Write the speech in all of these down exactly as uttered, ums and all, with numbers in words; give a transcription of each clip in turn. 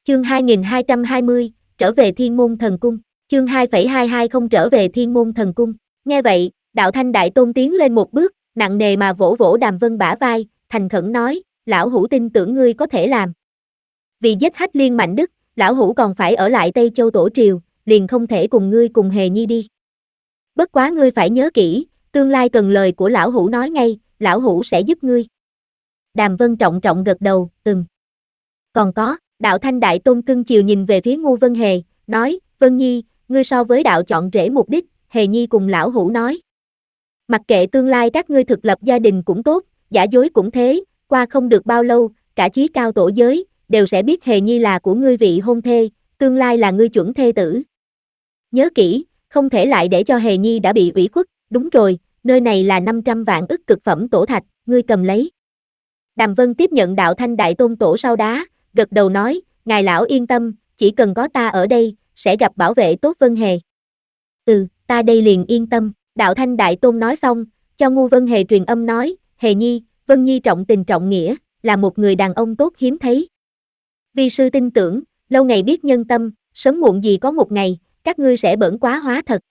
Chương hai nghìn hai trăm hai mươi, trở về Thiên Môn Thần Cung. Chương hai phẩy hai hai không trở về Thiên Môn Thần Cung. Nghe vậy, Đạo Thanh Đại Tôn tiến lên một bước, nặng nề mà vỗ vỗ Đàm Vân bả vai, thành khẩn nói, lão hủ tin tưởng ngươi có thể làm. Vì giết Hách Liên Mạnh Đức, lão hủ còn phải ở lại Tây Châu Tổ Triều, liền không thể cùng ngươi cùng Hề Nhi đi. Bất quá ngươi phải nhớ kỹ, tương lai cần lời của lão hủ nói ngay, lão hủ sẽ giúp ngươi. Đàm Vân trọng trọng gật đầu, ừm. Còn có, Đạo Thanh Đại Tôn cưng chiều nhìn về phía Ngu Vân Hề, nói, Vân Nhi, ngươi so với đạo chọn rể mục đích, Hề Nhi cùng lão hủ nói. Mặc kệ tương lai các ngươi thực lập gia đình cũng tốt, giả dối cũng thế, qua không được bao lâu, cả chí cao tổ giới, đều sẽ biết Hề Nhi là của ngươi vị hôn thê, tương lai là ngươi chuẩn thê tử. Nhớ kỹ, không thể lại để cho Hề Nhi đã bị ủy khuất, đúng rồi, nơi này là năm trăm vạn ức cực phẩm tổ thạch, ngươi cầm lấy. Đàm Vân tiếp nhận Đạo Thanh Đại Tôn tổ sau đá, gật đầu nói, ngài lão yên tâm, chỉ cần có ta ở đây, sẽ gặp bảo vệ tốt Vân Hề. Ừ, ta đây liền yên tâm, Đạo Thanh Đại Tôn nói xong, cho Ngu Vân Hề truyền âm nói, Hề Nhi, Vân Nhi trọng tình trọng nghĩa, là một người đàn ông tốt hiếm thấy. Vi sư tin tưởng, lâu ngày biết nhân tâm, sớm muộn gì có một ngày, các ngươi sẽ bỡn quá hóa thật.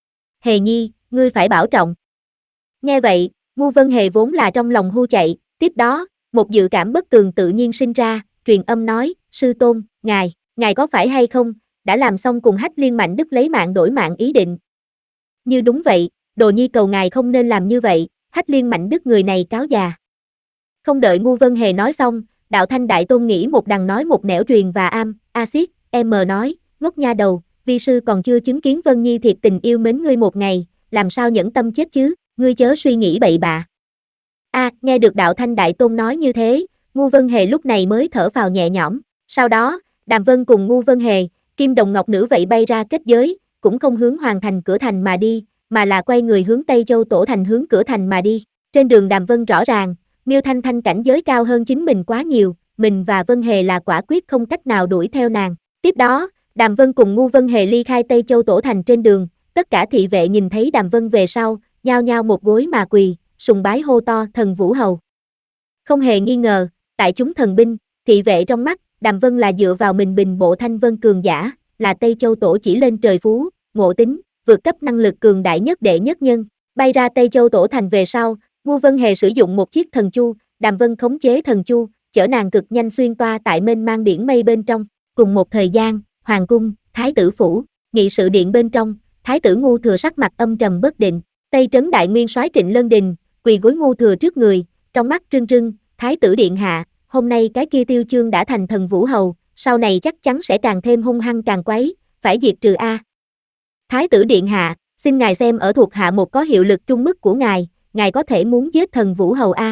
Hề Nhi, ngươi phải bảo trọng. Nghe vậy, Ngu Vân Hề vốn là trong lòng hu chạy, tiếp đó, một dự cảm bất tường tự nhiên sinh ra, truyền âm nói, sư tôn, ngài, ngài có phải hay không, đã làm xong cùng Hách Liên Mạnh Đức lấy mạng đổi mạng ý định. Như đúng vậy, đồ nhi cầu ngài không nên làm như vậy, Hách Liên Mạnh Đức người này cáo già. Không đợi Ngu Vân Hề nói xong, Đạo Thanh Đại Tôn nghĩ một đằng nói một nẻo truyền và am, axit, em nói, ngốc nha đầu, vi sư còn chưa chứng kiến Vân Nhi thiệt tình yêu mến ngươi một ngày, làm sao nhẫn tâm chết chứ, ngươi chớ suy nghĩ bậy bạ. A, à, nghe được Đạo Thanh Đại Tôn nói như thế, Ngu Vân Hề lúc này mới thở phào nhẹ nhõm, sau đó, Đàm Vân cùng Ngu Vân Hề, Kim Đồng Ngọc Nữ vậy bay ra kết giới, cũng không hướng Hoàng Thành cửa thành mà đi, mà là quay người hướng Tây Châu Tổ Thành hướng cửa thành mà đi. Trên đường Đàm Vân rõ ràng, Miêu Thanh Thanh cảnh giới cao hơn chính mình quá nhiều, mình và Vân Hề là quả quyết không cách nào đuổi theo nàng. Tiếp đó, Đàm Vân cùng Ngu Vân Hề ly khai Tây Châu Tổ Thành trên đường, tất cả thị vệ nhìn thấy Đàm Vân về sau, nhao nhao một gối mà quỳ, sùng bái hô to thần Vũ Hầu. Không hề nghi ngờ, tại chúng thần binh, thị vệ trong mắt, Đàm Vân là dựa vào mình bình bộ thanh vân cường giả, là Tây Châu Tổ chỉ lên trời phú, ngộ tính, vượt cấp năng lực cường đại nhất đệ nhất nhân. Bay ra Tây Châu Tổ thành về sau, Ngu Vân Hề sử dụng một chiếc thần chu, Đàm Vân khống chế thần chu, chở nàng cực nhanh xuyên toa tại mênh mang biển mây bên trong. Cùng một thời gian, hoàng cung, thái tử phủ, nghị sự điện bên trong, thái tử Ngu Thừa sắc mặt âm trầm bất định. Tây Trấn Đại Nguyên soái Trịnh Lân Đình, quỳ gối Ngu Thừa trước người, trong mắt trưng trưng, thái tử điện hạ, hôm nay cái kia Tiêu Chương đã thành thần Vũ Hầu, sau này chắc chắn sẽ càng thêm hung hăng càng quấy, phải diệt trừ a. Thái tử điện hạ, xin ngài xem ở thuộc hạ một có hiệu lực trung mức của ngài, ngài có thể muốn giết thần Vũ Hầu a.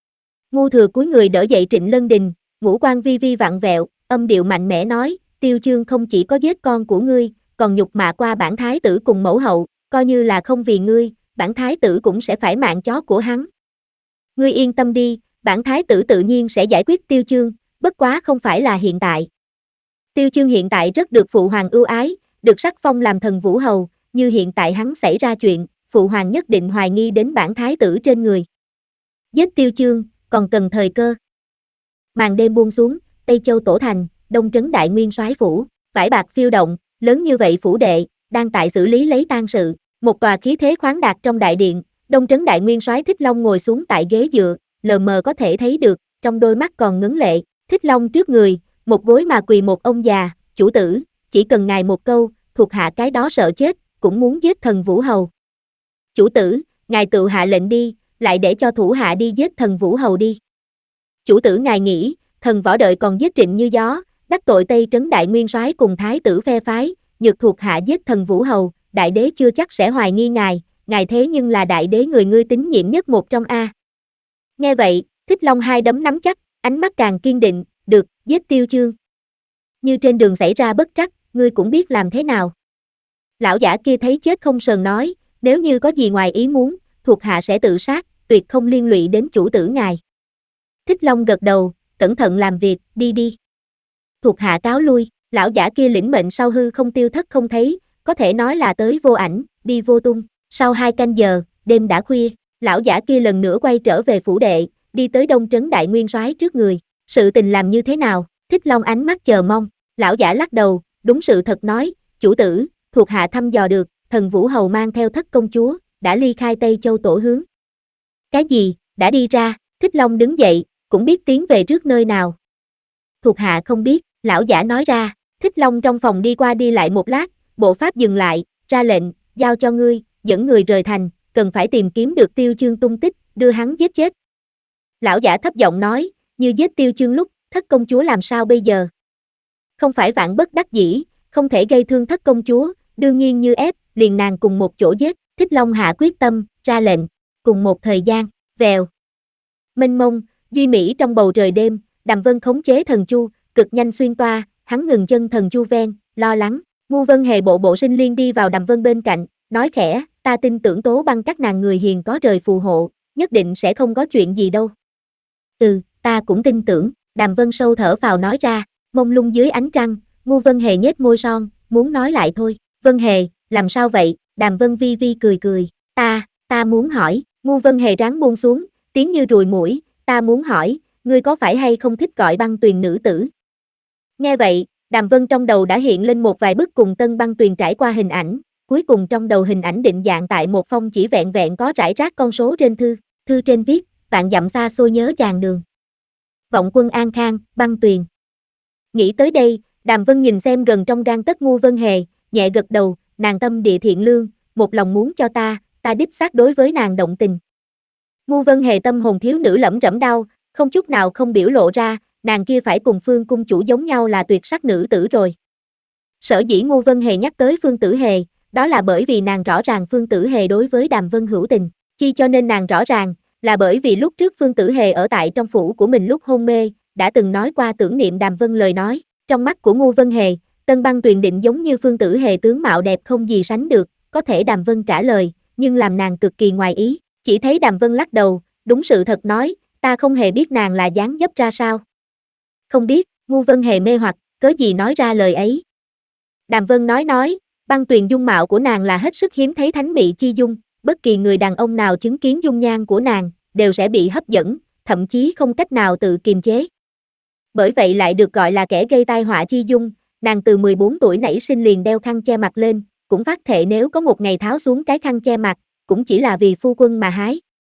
Ngu Thừa cúi người đỡ dậy Trịnh Lân Đình, ngũ quan vi vi vặn vẹo, âm điệu mạnh mẽ nói, Tiêu Chương không chỉ có giết con của ngươi, còn nhục mạ qua bản thái tử cùng mẫu hậu, coi như là không vì ngươi, bản thái tử cũng sẽ phải mạng chó của hắn. Ngươi yên tâm đi, bản thái tử tự nhiên sẽ giải quyết Tiêu Chương, bất quá không phải là hiện tại. Tiêu Chương hiện tại rất được phụ hoàng ưu ái, được sắc phong làm thần Vũ Hầu, như hiện tại hắn xảy ra chuyện, phụ hoàng nhất định hoài nghi đến bản thái tử trên người. Giết Tiêu Chương, còn cần thời cơ. Màn đêm buông xuống, Tây Châu Tổ Thành, Đông Trấn Đại Nguyên soái phủ, vải bạc phiêu động, lớn như vậy phủ đệ, đang tại xử lý lấy tang sự, một tòa khí thế khoáng đạt trong đại điện, Đông Trấn Đại Nguyên soái Thích Long ngồi xuống tại ghế dựa, lờ mờ có thể thấy được, trong đôi mắt còn ngấn lệ, Thích Long trước người, một gối mà quỳ một ông già, chủ tử, chỉ cần ngài một câu, thuộc hạ cái đó sợ chết, cũng muốn giết thần Vũ Hầu. Chủ tử, ngài tự hạ lệnh đi, lại để cho thủ hạ đi giết thần Vũ Hầu đi. Chủ tử ngài nghĩ, thần võ đợi còn giết Trịnh Như Gió, đắc tội Tây Trấn Đại Nguyên soái cùng thái tử phe phái, nhược thuộc hạ giết thần Vũ Hầu, đại đế chưa chắc sẽ hoài nghi ngài, ngài thế nhưng là đại đế người ngươi tín nhiệm nhất một trong a. Nghe vậy, Thích Long hai đấm nắm chắc, ánh mắt càng kiên định, được, giết Tiêu Chương. Như trên đường xảy ra bất trắc, ngươi cũng biết làm thế nào. Lão giả kia thấy chết không sờn nói, nếu như có gì ngoài ý muốn, thuộc hạ sẽ tự sát, tuyệt không liên lụy đến chủ tử ngài. Thích Long gật đầu, cẩn thận làm việc, đi đi. Thuộc hạ cáo lui, lão giả kia lĩnh mệnh sau hư không tiêu thất không thấy, có thể nói là tới vô ảnh, đi vô tung. Sau hai canh giờ, đêm đã khuya, lão giả kia lần nữa quay trở về phủ đệ, đi tới Đông Trấn Đại Nguyên soái trước người. Sự tình làm như thế nào? Thích Long ánh mắt chờ mong. Lão giả lắc đầu, đúng sự thật nói, chủ tử, thuộc hạ thăm dò được, thần Vũ Hầu mang theo thất công chúa, đã ly khai Tây Châu tổ hướng. Cái gì, đã đi ra, Thích Long đứng dậy, cũng biết tiến về trước nơi nào. Thuộc hạ không biết, lão giả nói ra, Thích Long trong phòng đi qua đi lại một lát, bộ pháp dừng lại, ra lệnh, giao cho ngươi, dẫn người rời thành, cần phải tìm kiếm được Tiêu Chương tung tích, đưa hắn giết chết. Lão giả thấp giọng nói, như giết Tiêu Chương lúc, thất công chúa làm sao bây giờ? Không phải vạn bất đắc dĩ, không thể gây thương thất công chúa, đương nhiên như ép, liền nàng cùng một chỗ giết, Thích Long hạ quyết tâm, ra lệnh, cùng một thời gian, vèo. Mênh mông, duy mỹ trong bầu trời đêm, Đàm Vân khống chế thần chu, cực nhanh xuyên toa, hắn ngừng chân thần chu ven, lo lắng, Ngu Vân Hề bộ bộ sinh liên đi vào Đàm Vân bên cạnh, nói khẽ, ta tin tưởng Tố Băng các nàng người hiền có trời phù hộ, nhất định sẽ không có chuyện gì đâu. Ừ, ta cũng tin tưởng, Đàm Vân sâu thở vào nói ra, mông lung dưới ánh trăng, Ngu Vân Hề nhếch môi son, muốn nói lại thôi, Vân Hề, làm sao vậy, Đàm Vân vi vi cười cười, ta, ta muốn hỏi, Ngu Vân Hề ráng buông xuống, tiếng như ruồi muỗi, ta muốn hỏi, ngươi có phải hay không thích gọi băng tuyền nữ tử? Nghe vậy, Đàm Vân trong đầu đã hiện lên một vài bức cùng Tân Băng Tuyền trải qua hình ảnh, cuối cùng trong đầu hình ảnh định dạng tại một phong chỉ vẹn vẹn có rải rác con số trên thư, thư trên viết, vạn dặm xa xôi nhớ chàng đường. Vọng quân an khang, Băng Tuyền. Nghĩ tới đây, Đàm Vân nhìn xem gần trong gang tấc Ngu Vân Hề, nhẹ gật đầu, nàng tâm địa thiện lương, một lòng muốn cho ta, ta đích xác đối với nàng động tình. Ngu Vân Hề tâm hồn thiếu nữ lẩm rẩm đau, không chút nào không biểu lộ ra, nàng kia phải cùng Phương cung chủ giống nhau là tuyệt sắc nữ tử rồi. Sở dĩ Ngu Vân Hề nhắc tới Phương Tử Hề, đó là bởi vì nàng rõ ràng Phương Tử Hề đối với Đàm Vân hữu tình, chi cho nên nàng rõ ràng, là bởi vì lúc trước Phương Tử Hề ở tại trong phủ của mình lúc hôn mê, đã từng nói qua tưởng niệm Đàm Vân lời nói, trong mắt của Ngu Vân Hề, Tân Băng Tuyền định giống như Phương Tử Hề tướng mạo đẹp không gì sánh được, có thể Đàm Vân trả lời, nhưng làm nàng cực kỳ ngoài ý, chỉ thấy Đàm Vân lắc đầu, đúng sự thật nói, ta không hề biết nàng là dáng dấp ra sao. Không biết, Ngu Vân Hề mê hoặc, cớ gì nói ra lời ấy. Đàm Vân nói nói, Băng Tuyền dung mạo của nàng là hết sức hiếm thấy thánh mỹ chi dung, bất kỳ người đàn ông nào chứng kiến dung nhan của nàng, đều sẽ bị hấp dẫn, thậm chí không cách nào tự kiềm chế. Bởi vậy lại được gọi là kẻ gây tai họa chi dung, nàng từ mười bốn tuổi nảy sinh liền đeo khăn che mặt lên, cũng phát thệ nếu có một ngày tháo xuống cái khăn che mặt, cũng chỉ là vì phu quân mà hái.